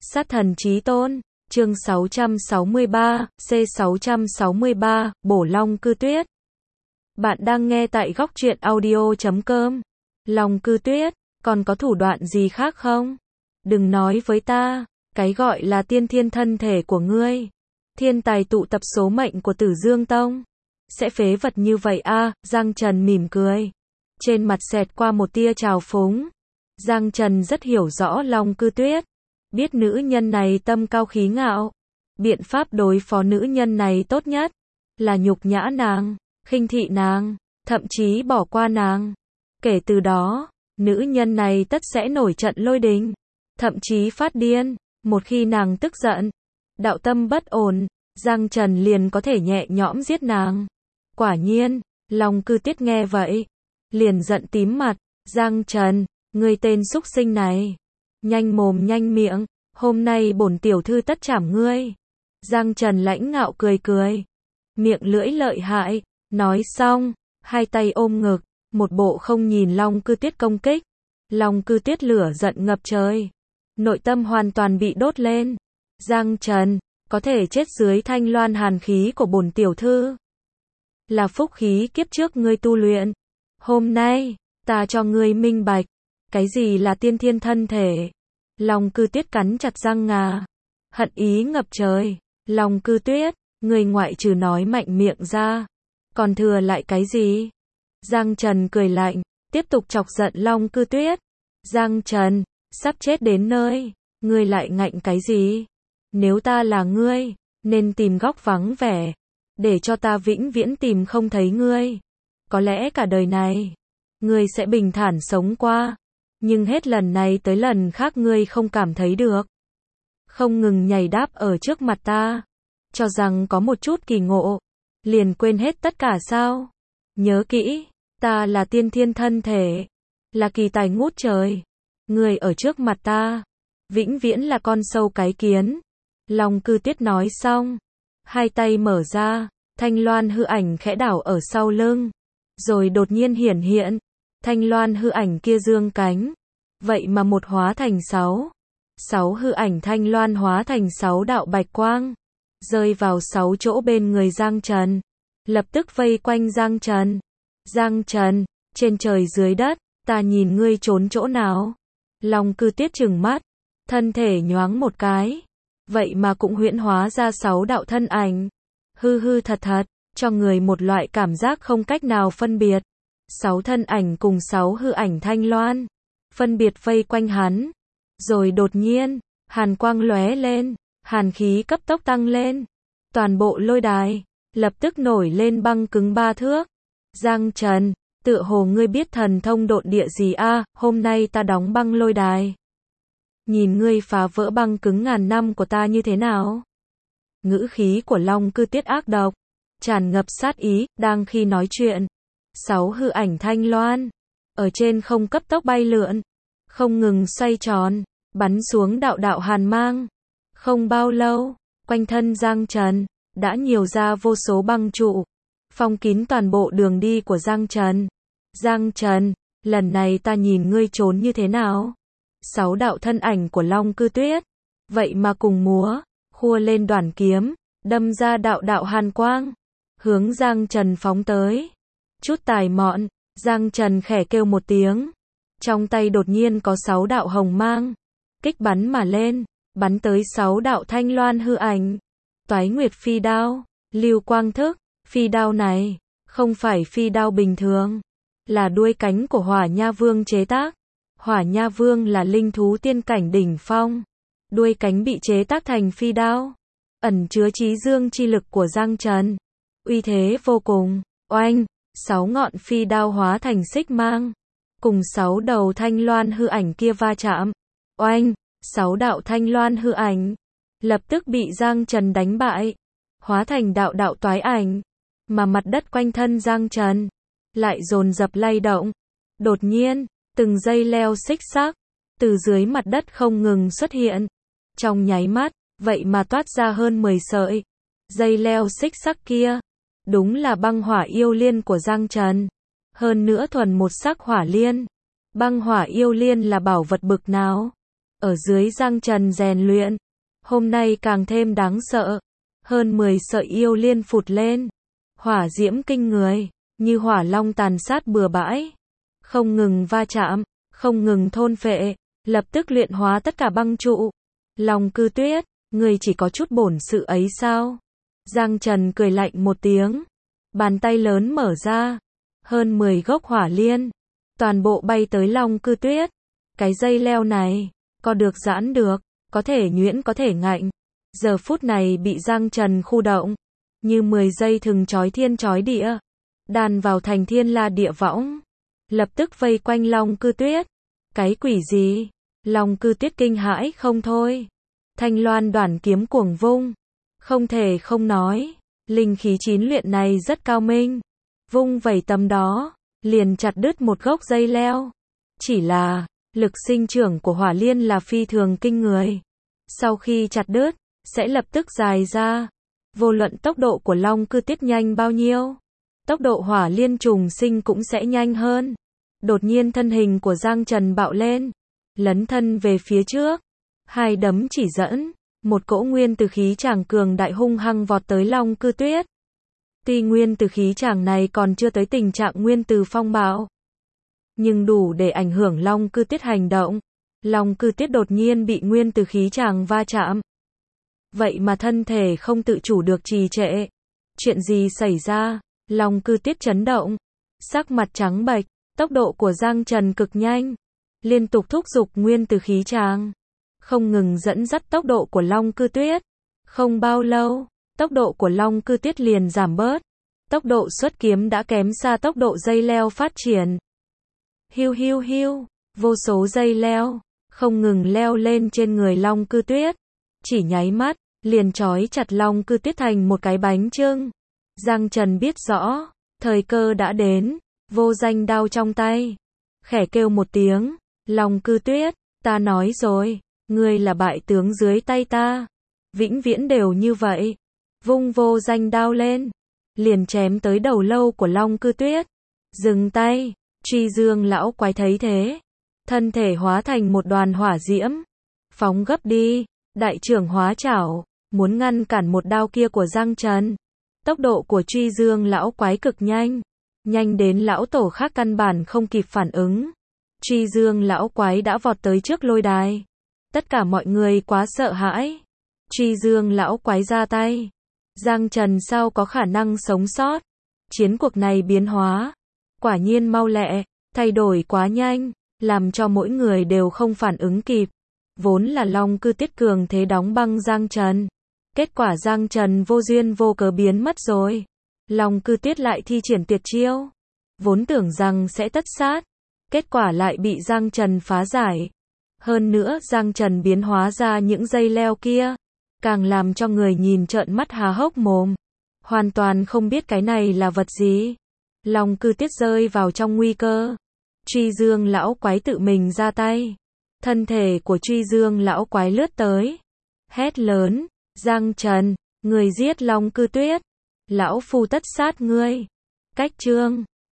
Sát thần chí tôn, chương 663, C663, Bổ Long Cư Tuyết. Bạn đang nghe tại góc truyện audio.com. Long Cư Tuyết, còn có thủ đoạn gì khác không? Đừng nói với ta, cái gọi là tiên thiên thân thể của ngươi. Thiên tài tụ tập số mệnh của Tử Dương Tông. Sẽ phế vật như vậy à, Giang Trần mỉm cười. Trên mặt xẹt qua một tia trào phúng. Giang Trần rất hiểu rõ Long Cư Tuyết. Biết nữ nhân này tâm cao khí ngạo. Biện pháp đối phó nữ nhân này tốt nhất là nhục nhã nàng, khinh thị nàng, thậm chí bỏ qua nàng. Kể từ đó, nữ nhân này tất sẽ nổi trận lôi đình, thậm chí phát điên. Một khi nàng tức giận, đạo tâm bất ổn, Giang Trần liền có thể nhẹ nhõm giết nàng. Quả nhiên, Long Cư Tuyết nghe vậy, liền giận tím mặt. Giang Trần, ngươi tên súc sinh này, nhanh mồm nhanh miệng, hôm nay bổn tiểu thư tất trảm ngươi. Giang Trần lãnh ngạo cười cười, miệng lưỡi lợi hại, nói xong, hai tay ôm ngực, một bộ không nhìn Long Cư Tuyết công kích. Long Cư Tuyết lửa giận ngập trời, nội tâm hoàn toàn bị đốt lên. Giang Trần, có thể chết dưới thanh loan hàn khí của bổn tiểu thư, là phúc khí kiếp trước ngươi tu luyện. Hôm nay, ta cho ngươi minh bạch, cái gì là tiên thiên thân thể. Long Cư Tuyết cắn chặt răng ngà, hận ý ngập trời. Long Cư Tuyết, ngươi ngoại trừ nói mạnh miệng ra, còn thừa lại cái gì? Giang Trần cười lạnh, tiếp tục chọc giận Long Cư Tuyết. Giang Trần, sắp chết đến nơi, ngươi lại ngạnh cái gì? Nếu ta là ngươi, nên tìm góc vắng vẻ, để cho ta vĩnh viễn tìm không thấy ngươi. Có lẽ cả đời này, ngươi sẽ bình thản sống qua. Nhưng hết lần này tới lần khác ngươi không cảm thấy được. Không ngừng nhảy đáp ở trước mặt ta, cho rằng có một chút kỳ ngộ, liền quên hết tất cả sao? Nhớ kỹ, ta là tiên thiên thân thể, là kỳ tài ngút trời. Ngươi ở trước mặt ta, vĩnh viễn là con sâu cái kiến. Long Cư Tuyết nói xong, hai tay mở ra, thanh loan hư ảnh khẽ đảo ở sau lưng, rồi đột nhiên hiển hiện. Thanh loan hư ảnh kia dương cánh, vậy mà một hóa thành 6 hư ảnh thanh loan hóa thành 6 đạo bạch quang, rơi vào 6 chỗ bên người Giang Trần, lập tức vây quanh Giang Trần. Giang Trần, trên trời dưới đất, ta nhìn ngươi trốn chỗ nào? Long Cư Tuyết trừng mắt, thân thể nhoáng một cái, vậy mà cũng huyễn hóa ra 6 đạo thân ảnh, hư hư thật thật, cho người một loại cảm giác không cách nào phân biệt. 6 thân ảnh cùng 6 hư ảnh thanh loan, phân biệt vây quanh hắn. Rồi đột nhiên, hàn quang lóe lên, hàn khí cấp tốc tăng lên. Toàn bộ lôi đài, lập tức nổi lên băng cứng 3 thước. Giang Trần, tựa hồ ngươi biết thần thông độn địa gì a? Hôm nay ta đóng băng lôi đài, nhìn ngươi phá vỡ băng cứng ngàn năm của ta như thế nào? Ngữ khí của Long Cư Tuyết ác độc, tràn ngập sát ý. Đang khi nói chuyện, 6 hư ảnh thanh loan ở trên không cấp tốc bay lượn, không ngừng xoay tròn, bắn xuống đạo đạo hàn mang. Không bao lâu, quanh thân Giang Trần đã nhiều ra vô số băng trụ, phong kín toàn bộ đường đi của Giang Trần. Giang Trần, lần này ta nhìn ngươi trốn như thế nào? 6 đạo thân ảnh của Long Cư Tuyết, vậy mà cùng múa, khua lên đoản kiếm, đâm ra đạo đạo hàn quang, hướng Giang Trần phóng tới. Chút tài mọn, Giang Trần khẽ kêu một tiếng, trong tay đột nhiên có 6 đạo hồng mang, kích bắn mà lên, bắn tới 6 đạo thanh loan hư ảnh. Toái Nguyệt phi đao, lưu quang thức. Phi đao này, không phải phi đao bình thường, là đuôi cánh của Hỏa Nha Vương chế tác. Hỏa Nha Vương là linh thú tiên cảnh đỉnh phong, đuôi cánh bị chế tác thành phi đao, ẩn chứa chí dương chi lực của Giang Trần, uy thế vô cùng. Oanh, 6 ngọn phi đao hóa thành xích mang, cùng 6 đầu thanh loan hư ảnh kia va chạm. Oanh, 6 đạo thanh loan hư ảnh lập tức bị Giang Trần đánh bại, hóa thành đạo đạo toái ảnh, mà mặt đất quanh thân Giang Trần lại dồn dập lay động. Đột nhiên, từng dây leo xích sắc từ dưới mặt đất không ngừng xuất hiện. Trong nháy mắt, vậy mà toát ra hơn 10 sợi dây leo xích sắc kia, đúng là băng hỏa yêu liên của Giang Trần. Hơn nữa thuần một sắc hỏa liên. Băng hỏa yêu liên là bảo vật bực nào? ở dưới Giang Trần rèn luyện. Hôm nay càng thêm đáng sợ. Hơn 10 sợi yêu liên phụt lên. Hỏa diễm kinh người, như hỏa long tàn sát bừa bãi. Không ngừng va chạm, không ngừng thôn phệ, lập tức luyện hóa tất cả băng trụ. Long Cư Tuyết, người chỉ có chút bổn sự ấy sao? Giang Trần cười lạnh một tiếng. Bàn tay lớn mở ra. Hơn 10 gốc hỏa liên. Toàn bộ bay tới Long Cư Tuyết. Cái dây leo này, có được giãn được, có thể nhuyễn có thể ngạnh. Giờ phút này bị Giang Trần khu động. Như 10 dây thừng chói thiên chói địa. Đàn vào thành thiên la địa võng. Lập tức vây quanh Long Cư Tuyết. Cái quỷ gì? Long Cư Tuyết kinh hãi không thôi. Thanh loan đoản kiếm cuồng vung. Không thể không nói. Linh khí 9 luyện này rất cao minh. Vung vẩy tầm đó. Liền chặt đứt một gốc dây leo. Chỉ là, lực sinh trưởng của hỏa liên là phi thường kinh người. Sau khi chặt đứt, sẽ lập tức dài ra. Vô luận tốc độ của Long Cư Tuyết nhanh bao nhiêu, tốc độ hỏa liên trùng sinh cũng sẽ nhanh hơn. Đột nhiên thân hình của Giang Trần bạo lên, lấn thân về phía trước, hai đấm chỉ dẫn, một cỗ nguyên từ khí tràng cường đại hung hăng vọt tới Long Cư Tuyết. Tuy nguyên từ khí tràng này còn chưa tới tình trạng nguyên từ phong bạo, nhưng đủ để ảnh hưởng Long Cư Tuyết hành động. Long Cư Tuyết đột nhiên bị nguyên từ khí tràng va chạm. Vậy mà thân thể không tự chủ được trì trệ. Chuyện gì xảy ra? Long Cư Tuyết chấn động. Sắc mặt trắng bệch, tốc độ của Giang Trần cực nhanh. Liên tục thúc giục nguyên từ khí tràng. Không ngừng dẫn dắt tốc độ của Long Cư Tuyết. Không bao lâu, tốc độ của Long Cư Tuyết liền giảm bớt. Tốc độ xuất kiếm đã kém xa tốc độ dây leo phát triển. Hiu hiu hiu, vô số dây leo, không ngừng leo lên trên người Long Cư Tuyết. Chỉ nháy mắt, liền trói chặt Long Cư Tuyết thành một cái bánh chưng. Giang Trần biết rõ, thời cơ đã đến, vô danh đao trong tay. Khẽ kêu một tiếng, Long Cư Tuyết, ta nói rồi, ngươi là bại tướng dưới tay ta. Vĩnh viễn đều như vậy. Vung vô danh đao lên, liền chém tới đầu lâu của Long Cư Tuyết. Dừng tay, Truy Dương lão quái thấy thế. Thân thể hóa thành một đoàn hỏa diễm. Phóng gấp đi, đại trưởng hóa chảo, muốn ngăn cản một đao kia của Giang Trần. Tốc độ của Truy Dương lão quái cực nhanh. Nhanh đến lão tổ khác căn bản không kịp phản ứng. Truy Dương lão quái đã vọt tới trước lôi đài. Tất cả mọi người quá sợ hãi. Truy Dương lão quái ra tay. Giang Trần sao có khả năng sống sót? Chiến cuộc này biến hóa. Quả nhiên mau lẹ, thay đổi quá nhanh, làm cho mỗi người đều không phản ứng kịp. Vốn là Long Cư Tuyết cường thế đóng băng Giang Trần. Kết quả Giang Trần vô duyên vô cớ biến mất rồi. Long Cư Tuyết lại thi triển tuyệt chiêu. Vốn tưởng rằng sẽ tất sát. Kết quả lại bị Giang Trần phá giải. Hơn nữa Giang Trần biến hóa ra những dây leo kia. Càng làm cho người nhìn trợn mắt há hốc mồm. Hoàn toàn không biết cái này là vật gì. Long Cư Tuyết rơi vào trong nguy cơ. Truy Dương lão quái tự mình ra tay. Thân thể của Truy Dương lão quái lướt tới. Hét lớn, Giang Trần, người giết Long Cư Tuyết. Lão phu tất sát ngươi. Cách chương